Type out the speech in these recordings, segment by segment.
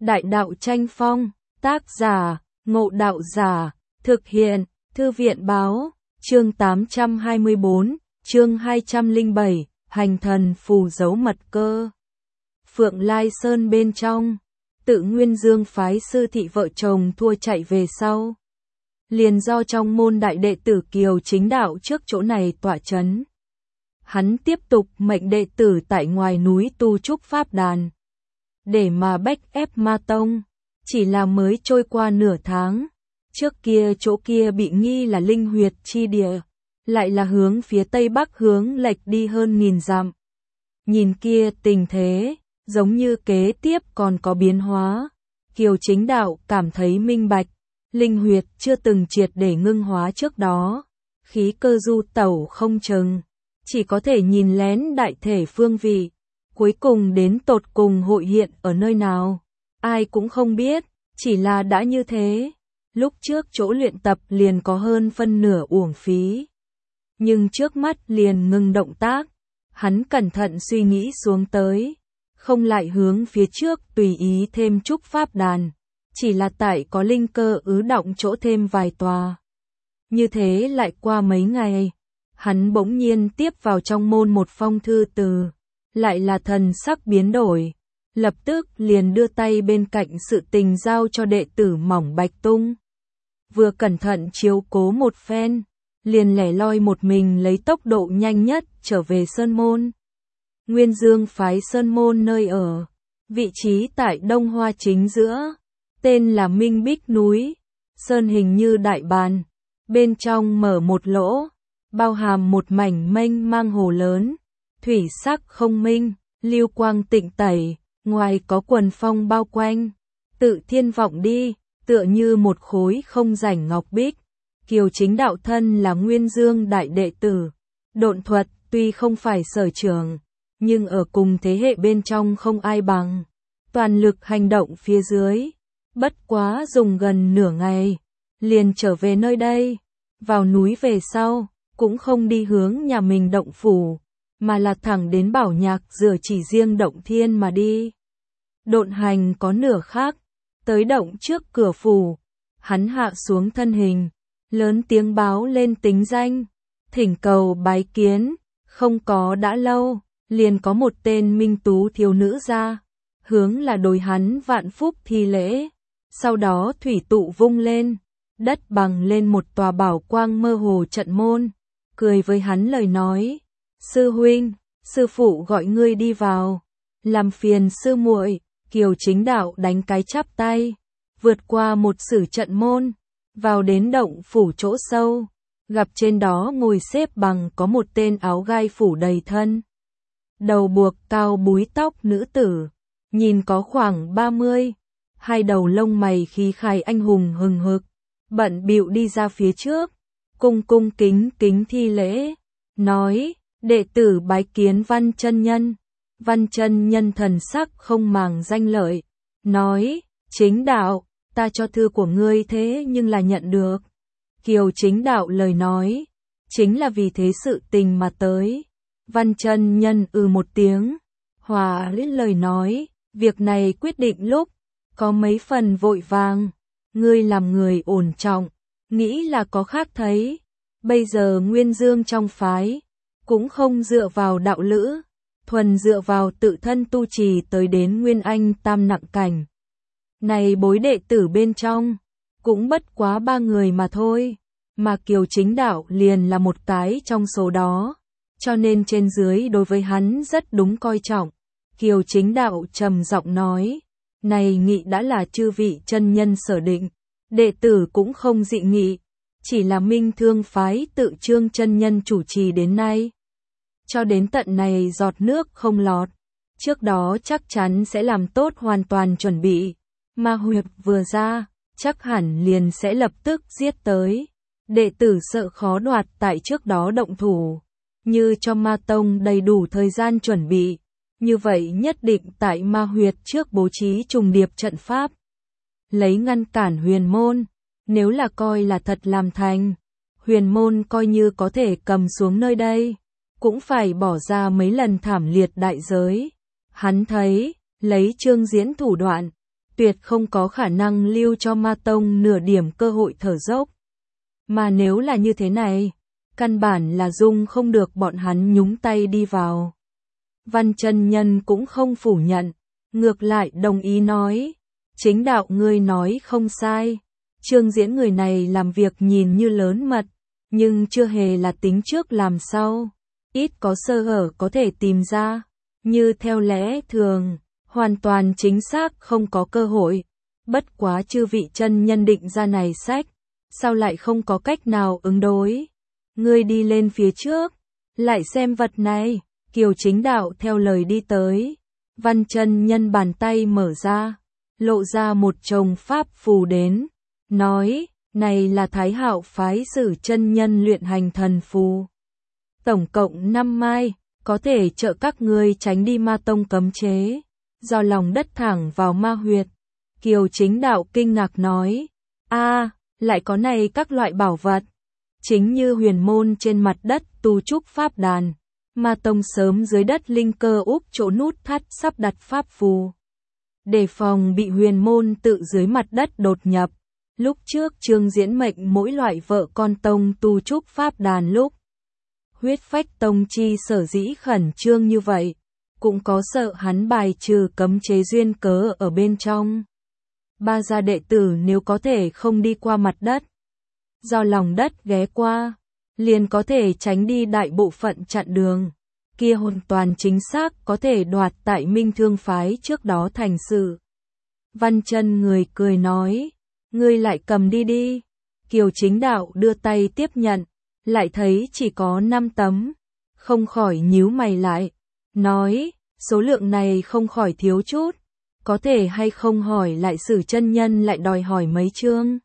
Đại đạo tranh phong, tác giả, Ngộ Đạo Giả, thực hiện, Thư viện báo, chương 824, chương 207, hành thần phù dấu mật cơ. Phượng Lai Sơn bên trong, Tự Nguyên Dương phái sư thị vợ chồng thua chạy về sau. Liền do trong môn đại đệ tử Kiều Chính Đạo trước chỗ này tọa chấn. Hắn tiếp tục mệnh đệ tử tại ngoài núi tu trúc pháp đàn. Để mà bách ép Ma Tông, chỉ là mới trôi qua nửa tháng. Trước kia chỗ kia bị nghi là linh huyệt chi địa, lại là hướng phía tây bắc hướng lệch đi hơn 1000 dặm. Nhìn kia tình thế, giống như kế tiếp còn có biến hóa. Kiều Chính Đạo cảm thấy minh bạch, linh huyệt chưa từng triệt để ngưng hóa trước đó, khí cơ du tẩu không chừng, chỉ có thể nhìn lén đại thể phương vị, cuối cùng đến tột cùng hội hiện ở nơi nào, ai cũng không biết, chỉ là đã như thế, lúc trước chỗ luyện tập liền có hơn phân nửa uổng phí. Nhưng trước mắt liền ngừng động tác, hắn cẩn thận suy nghĩ xuống tới, không lại hướng phía trước tùy ý thêm trúc pháp đàn, chỉ là tại có linh cơ ứ động chỗ thêm vài tòa. Như thế lại qua mấy ngày, hắn bỗng nhiên tiếp vào trong môn một phong thư từ, lại là thần sắc biến đổi, lập tức liền đưa tay bên cạnh sự tình giao cho đệ tử Mỏng Bạch Tung. Vừa cẩn thận chiếu cố một phen, liền lẻ loi một mình lấy tốc độ nhanh nhất trở về Sơn Môn. Nguyên Dương phái Sơn Môn nơi ở, vị trí tại Đông Hoa chính giữa, tên là Minh Bích núi, sơn hình như đại bàn, bên trong mở một lỗ, bao hàm một mảnh mênh mang hồ lớn, thủy sắc không minh, lưu quang tịnh tẩy, ngoài có quần phong bao quanh, tự thiên vọng đi, tựa như một khối không rảnh ngọc bích. Kiều Chính Đạo thân là Nguyên Dương đại đệ tử, độn thuật tuy không phải sở trường, nhưng ở cùng thế hệ bên trong không ai bằng, toàn lực hành động phía dưới, bất quá dùng gần nửa ngày, liền trở về nơi đây, vào núi về sau, cũng không đi hướng nhà mình động phủ, mà là thẳng đến Bảo Nhạc Dừa chỉ riêng động thiên mà đi. Độn hành có nửa khác, tới động trước cửa phủ, hắn hạ xuống thân hình, lớn tiếng báo lên tính danh, thỉnh cầu bái kiến, không có đã lâu, liền có một tên minh tú thiếu nữ ra, hướng là đối hắn vạn phúc thi lễ, sau đó thủy tụ vung lên, đất bằng lên một tòa bảo quang mơ hồ trận môn, cười với hắn lời nói, sư huynh, sư phụ gọi ngươi đi vào, làm phiền sư muội. Kiều Chính Đạo đánh cái chắp tay, vượt qua một sử trận môn, vào đến động phủ chỗ sâu, gặp trên đó ngồi xếp bằng có một tên áo gai phủ đầy thân, đầu buộc cao búi tóc nữ tử, nhìn có khoảng 30, hai đầu lông mày khí khái anh hùng hừng hực, bận bịu đi ra phía trước, cung cung kính kính thi lễ, nói, đệ tử bái kiến Văn chân nhân. Văn chân nhân thần sắc không màng danh lợi, nói, Chính Đạo, ta cho thư của ngươi thế nhưng là nhận được. Kiều Chính Đạo lời nói, chính là vì thế sự tình mà tới. Văn chân nhân một tiếng, hòa lên lời nói, việc này quyết định lúc, có mấy phần vội vàng, ngươi làm người ổn trọng, nghĩ là có khác thấy, bây giờ Nguyên Dương trong phái, cũng không dựa vào đạo lữ, thuần dựa vào tự thân tu trì tới đến Nguyên Anh tam nặng cảnh. Này bối đệ tử bên trong, cũng bất quá 3 người mà thôi, mà Kiều Chính Đạo liền là một cái trong số đó, cho nên trên dưới đối với hắn rất đúng coi trọng. Kiều Chính Đạo trầm giọng nói, này nghị đã là chư vị chân nhân sở định, đệ tử cũng không dị nghị, chỉ là Minh Thương phái tự Trương chân nhân chủ trì đến nay. Cho đến tận này giọt nước không lọt, trước đó chắc chắn sẽ làm tốt hoàn toàn chuẩn bị, ma huyệt vừa ra, chắc hẳn liền sẽ lập tức giết tới, đệ tử sợ khó đoạt tại trước đó động thủ, như cho Ma Tông đầy đủ thời gian chuẩn bị, như vậy nhất định tại ma huyệt trước bố trí trùng điệp trận pháp, lấy ngăn cản huyền môn, nếu là coi là thật làm thành, huyền môn coi như có thể cầm xuống nơi đây, cũng phải bỏ ra mấy lần thảm liệt đại giới. Hắn thấy, lấy Trương Diễn thủ đoạn, tuyệt không có khả năng lưu cho Ma Tông nửa điểm cơ hội thở dốc. Mà nếu là như thế này, căn bản là dung không được bọn hắn nhúng tay đi vào. Văn chân nhân cũng không phủ nhận, ngược lại đồng ý nói, chính đạo ngươi nói không sai, Trương Diễn người này làm việc nhìn như lớn mật, nhưng chưa hề là tính trước làm sau, ít có sơ hở có thể tìm ra, như theo lẽ thường, hoàn toàn chính xác không có cơ hội, bất quá chư vị chân nhân định ra này sách, sao lại không có cách nào ứng đối, ngươi đi lên phía trước, lại xem vật này. Kiều Chính Đạo theo lời đi tới, Văn chân nhân bàn tay mở ra, lộ ra một chồng pháp phù đến, nói, này là Thái Hạo phái Sử chân nhân luyện hành thần phù. Tổng cộng 5 mai, có thể trợ các ngươi tránh đi Ma Tông cấm chế, do lòng đất thẳng vào ma huyệt. Kiều Chính Đạo kinh ngạc nói, lại có này các loại bảo vật, chính như huyền môn trên mặt đất tu trúc pháp đàn. Ma Tông sớm dưới đất linh cơ úp chỗ nút thắt sắp đặt pháp phù. Đề phòng bị huyền môn tự dưới mặt đất đột nhập. Lúc trước Trương Diễn mệnh mỗi loại vợ con tông tu trúc pháp đàn lúc. Huyết phách tông chi sở dĩ khẩn trương như vậy. Cũng có sợ hắn bài trừ cấm chế duyên cớ ở bên trong. Ba gia đệ tử nếu có thể không đi qua mặt đất. Do lòng đất ghé qua. Liền có thể tránh đi đại bộ phận chặn đường, kia hoàn toàn chính xác có thể đoạt tại Minh Thương phái trước đó thành sự. Văn chân người cười nói, ngươi lại cầm đi đi. Kiều Chính Đạo đưa tay tiếp nhận, lại thấy chỉ có 5 tấm, không khỏi nhíu mày lại, nói, số lượng này không khỏi thiếu chút, có thể hay không hỏi lại Sử chân nhân lại đòi hỏi mấy chương.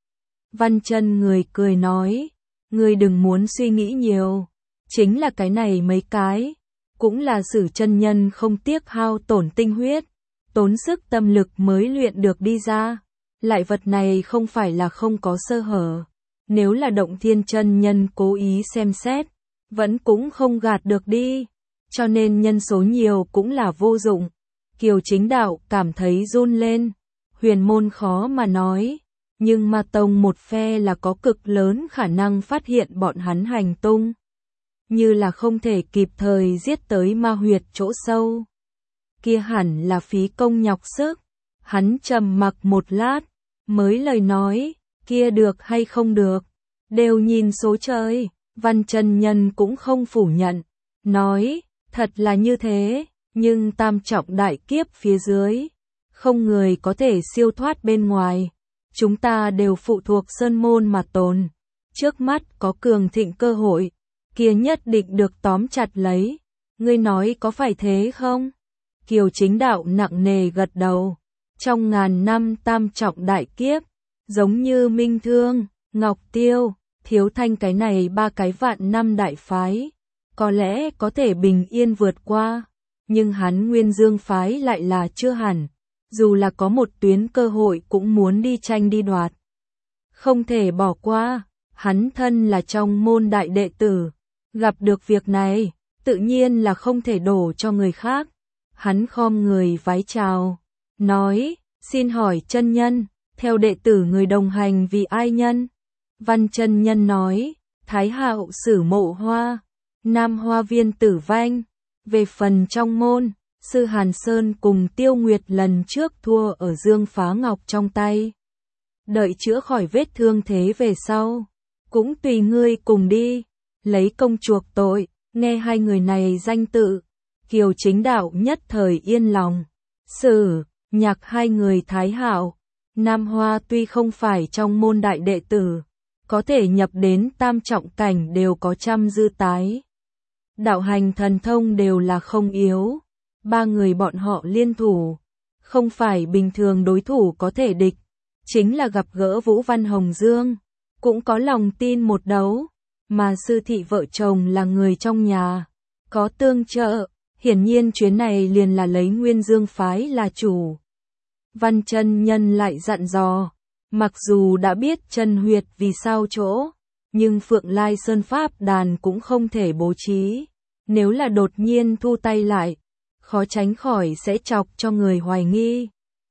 Văn chân người cười nói, ngươi đừng muốn suy nghĩ nhiều, chính là cái này mấy cái, cũng là Sử chân nhân không tiếc hao tổn tinh huyết, tốn sức tâm lực mới luyện được đi ra, lại vật này không phải là không có sơ hở, nếu là Động Thiên chân nhân cố ý xem xét, vẫn cũng không gạt được đi, cho nên nhân số nhiều cũng là vô dụng. Kiều Chính Đạo cảm thấy run lên, huyền môn khó mà nói. Nhưng Ma Tông một phe là có cực lớn khả năng phát hiện bọn hắn hành tung. Như là không thể kịp thời giết tới ma huyệt chỗ sâu. Kia hẳn là phí công nhọc sức. Hắn trầm mặc một lát, mới lời nói, kia được hay không được. Đều nhìn số trời, Văn chân nhân cũng không phủ nhận. Nói, thật là như thế, nhưng tam trọng đại kiếp phía dưới. Không người có thể siêu thoát bên ngoài. Chúng ta đều phụ thuộc sơn môn mà tồn. Trước mắt có cường thịnh cơ hội, kia nhất định được tóm chặt lấy. Ngươi nói có phải thế không? Kiều Chính Đạo nặng nề gật đầu. Trong ngàn năm tam trọng đại kiếp, giống như Minh Thương, Ngọc Tiêu, Thiếu Thanh cái này 3 cái vạn năm đại phái, có lẽ có thể bình yên vượt qua. Nhưng hắn Nguyên Dương phái lại là chưa hẳn. Dù là có một tuyến cơ hội cũng muốn đi tranh đi đoạt. Không thể bỏ qua, hắn thân là trong môn đại đệ tử. Gặp được việc này, tự nhiên là không thể đổ cho người khác. Hắn khom người vái chào, nói, xin hỏi chân nhân, theo đệ tử người đồng hành vì ai nhân? Văn chân nhân nói, Thái Hạo Sử Mộ Hoa, Nam Hoa Viên Tử Vanh, về phần trong môn. Sư Hàn Sơn cùng Tiêu Nguyệt lần trước thua ở Dương Phá Ngọc trong tay. Đợi chữa khỏi vết thương thế về sau. Cũng tùy ngươi cùng đi. Lấy công chuộc tội. Nghe hai người này danh tự. Kiều Chính Đạo nhất thời yên lòng. Sử, Nhạc hai người Thái Hạo. Nam Hoa tuy không phải trong môn đại đệ tử. Có thể nhập đến tam trọng cảnh đều có trăm dư tái. Đạo hành thần thông đều là không yếu. 3 người bọn họ liên thủ, không phải bình thường đối thủ có thể địch, chính là gặp gỡ Vũ Văn Hồng Dương, cũng có lòng tin một đấu, mà sư thị vợ chồng là người trong nhà, có tương trợ, hiển nhiên chuyến này liền là lấy Nguyên Dương phái là chủ. Văn chân nhân lại dặn dò, mặc dù đã biết chân huyệt vì sao chỗ, nhưng Phượng Lai Sơn Pháp đàn cũng không thể bố trí, nếu là đột nhiên thu tay lại. Khó tránh khỏi sẽ chọc cho người hoài nghi.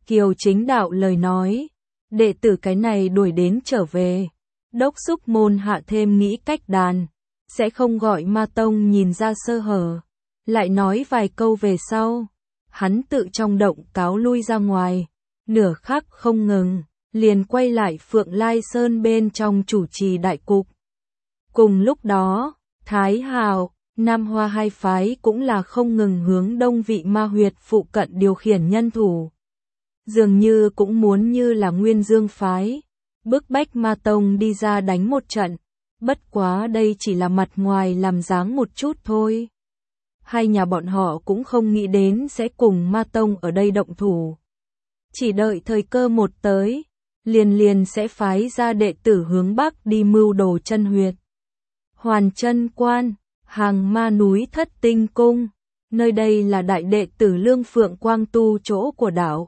Kiều Chính Đạo lời nói, đệ tử cái này đuổi đến trở về, đốc xúc môn hạ thêm nghĩ cách đàn, sẽ không gọi Ma Tông nhìn ra sơ hở. Lại nói vài câu về sau, hắn tự trong động cáo lui ra ngoài, nửa khắc không ngừng, liền quay lại Phượng Lai Sơn bên trong chủ trì đại cục. Cùng lúc đó, Thái Hào, Nam Hoa hai phái cũng là không ngừng hướng đông vị ma huyệt phụ cận điều khiển nhân thủ. Dường như cũng muốn như là Nguyên Dương phái, bức bách Ma Tông đi ra đánh một trận, bất quá đây chỉ là mặt ngoài làm dáng một chút thôi. Hai nhà bọn họ cũng không nghĩ đến sẽ cùng Ma Tông ở đây động thủ. Chỉ đợi thời cơ một tới, liền sẽ phái ra đệ tử hướng Bắc đi mưu đồ chân huyệt. Hoàn Chân Quan, Hàng Ma núi Thất Tinh Cung, nơi đây là đại đệ tử Lương Phượng Quang tu chỗ của đạo.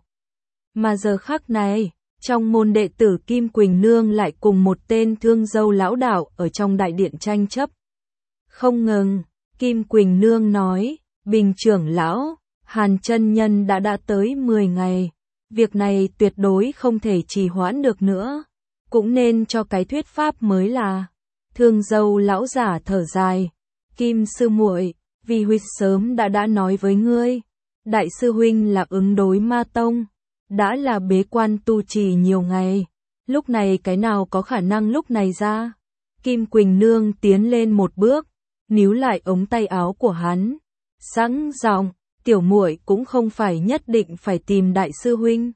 Mà giờ khắc này, trong môn đệ tử Kim Quỳnh Nương lại cùng một tên Thương Dâu lão đạo ở trong đại điện tranh chấp. Không ngừng, Kim Quỳnh Nương nói, Bình trưởng lão, Hàn chân nhân đã tới 10 ngày, việc này tuyệt đối không thể trì hoãn được nữa, cũng nên cho cái thuyết pháp mới là. Thương Dâu lão giả thở dài, Kim sư muội, vì huynh sớm đã nói với ngươi, đại sư huynh là ứng đối Ma Tông, đã là bế quan tu trì nhiều ngày, lúc này cái nào có khả năng lúc này ra. Kim Quỳnh Nương tiến lên một bước, níu lại ống tay áo của hắn, sẵn giọng, tiểu muội cũng không phải nhất định phải tìm đại sư huynh.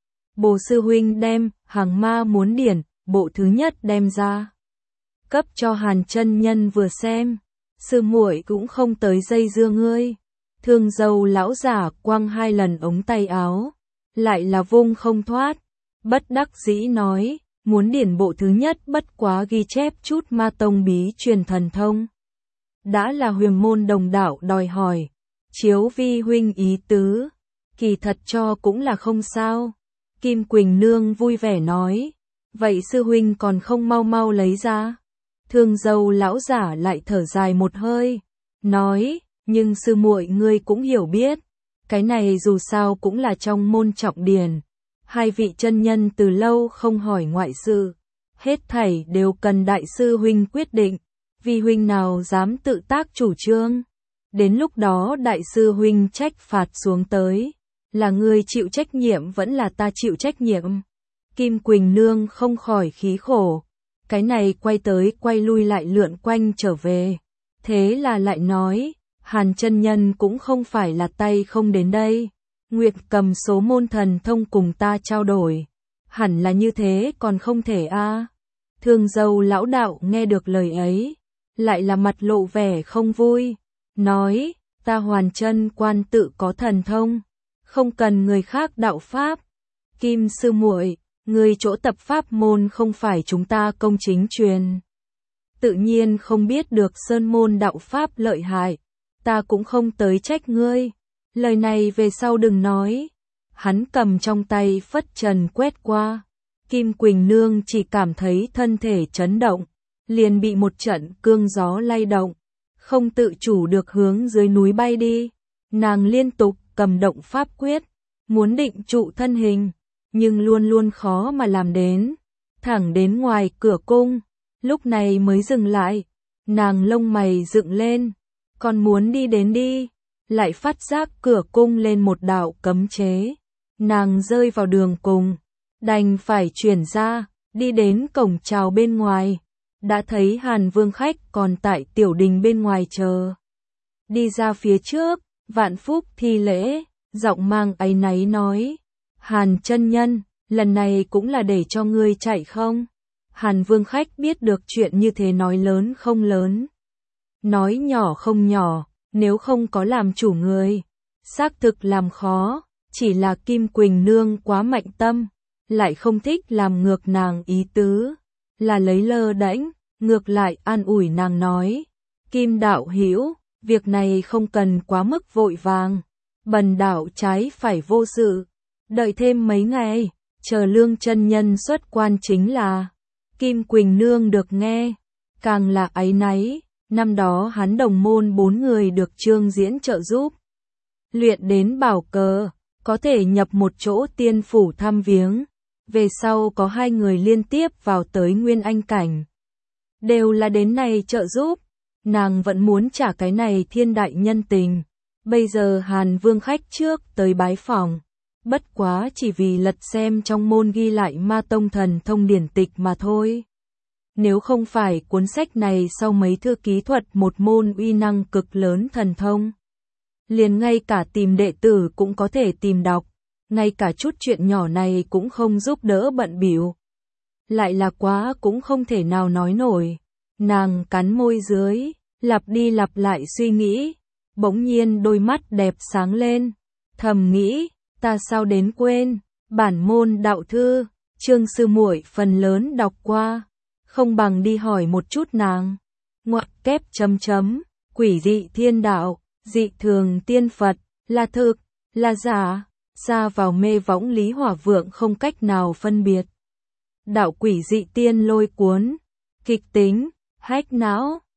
Bồ sư huynh đem Hàng Ma muốn điển, bộ thứ nhất đem ra, cấp cho Hàn chân nhân vừa xem, sư muội cũng không tới dây dưa ngươi. Thương Dâu lão giả quăng 2 lần ống tay áo, lại là vung không thoát, bất đắc dĩ nói, muốn điển bộ thứ nhất bất quá ghi chép chút Ma Tông bí truyền thần thông. Đã là huyền môn đồng đạo đòi hỏi, chiếu vi huynh ý tứ, kỳ thật cho cũng là không sao. Kim Quỳnh Nương vui vẻ nói, vậy sư huynh còn không mau mau lấy ra. Thương Dâu lão giả lại thở dài một hơi, nói, nhưng sư muội ngươi cũng hiểu biết, cái này dù sao cũng là trong môn trọng điển, hai vị chân nhân từ lâu không hỏi ngoại sự, hết thảy đều cần đại sư huynh quyết định, vì huynh nào dám tự tác chủ trương. Đến lúc đó đại sư huynh trách phạt xuống tới, là ngươi chịu trách nhiệm vẫn là ta chịu trách nhiệm. Kim Quỳnh Nương không khỏi khí khổ, cái này quay tới quay lui lại lượn quanh trở về, thế là lại nói, Hàn chân nhân cũng không phải là tay không đến đây, nguyện cầm số môn thần thông cùng ta trao đổi, hẳn là như thế còn không thể a. Thương Dâu lão đạo nghe được lời ấy, lại là mặt lộ vẻ không vui, nói, ta Hoàn Chân Quan tự có thần thông, không cần người khác đạo pháp. Kim sư muội, người chỗ tập pháp môn không phải chúng ta công chính truyền, tự nhiên không biết được sơn môn đạo pháp lợi hại, ta cũng không tới trách ngươi, lời này về sau đừng nói. Hắn cầm trong tay phất trần quét qua, Kim Quỳnh Nương chỉ cảm thấy thân thể chấn động, liền bị một trận cương gió lay động, không tự chủ được hướng dưới núi bay đi. Nàng liên tục cầm động pháp quyết, muốn định trụ thân hình, nhưng luôn luôn khó mà làm đến, thẳng đến ngoài cửa cung, lúc này mới dừng lại. Nàng lông mày dựng lên, còn muốn đi đến đi, lại phát giác cửa cung lên một đạo cấm chế, nàng rơi vào đường cùng, đành phải chuyển ra, đi đến cổng chào bên ngoài, đã thấy Hàn Vương khách còn tại tiểu đình bên ngoài chờ. Đi ra phía trước, vạn phúc thi lễ, giọng mang áy náy nói, Hàn chân nhân, lần này cũng là để cho ngươi chạy không? Hàn Vương khách biết được chuyện như thế nói lớn không lớn, nói nhỏ không nhỏ, nếu không có làm chủ người, xác thực làm khó, chỉ là Kim Quỳnh Nương quá mạnh tâm, lại không thích làm ngược nàng ý tứ, là lấy lơ đễnh, ngược lại an ủi nàng nói, Kim đạo hữu, việc này không cần quá mức vội vàng, bần đạo trái phải vô sự, đợi thêm mấy ngày, chờ Lương chân nhân xuất quan chính là. Kim Quỳnh Nương được nghe, càng là áy náy, năm đó hắn đồng môn 4 người được Trương Diễn trợ giúp, luyện đến bảo cờ, có thể nhập một chỗ tiên phủ thăm viếng. Về sau có 2 người liên tiếp vào tới Nguyên Anh cảnh. Đều là đến này trợ giúp. Nàng vẫn muốn trả cái này thiên đại nhân tình. Bây giờ Hàn Vương khách trước tới bái phỏng. Bất quá chỉ vì lật xem trong môn ghi lại Ma Tông thần thông điển tịch mà thôi. Nếu không phải cuốn sách này sau mấy thư ký thuật một môn uy năng cực lớn thần thông. Liền ngay cả tìm đệ tử cũng có thể tìm đọc. Ngay cả chút chuyện nhỏ này cũng không giúp đỡ bận bịu. Lại là quá cũng không thể nào nói nổi. Nàng cắn môi dưới, lặp đi lặp lại suy nghĩ. Bỗng nhiên đôi mắt đẹp sáng lên. Thầm nghĩ, ta sao đến quên, bản môn đạo thư, Trương sư muội phần lớn đọc qua. Không bằng đi hỏi một chút nàng. Ngoặc kép chấm chấm, quỷ dị thiên đạo, dị thường tiên Phật, là thực, là giả, xa vào mê võng Lý Hỏa Vượng không cách nào phân biệt. Đạo quỷ dị tiên lôi cuốn, kịch tính, hách não,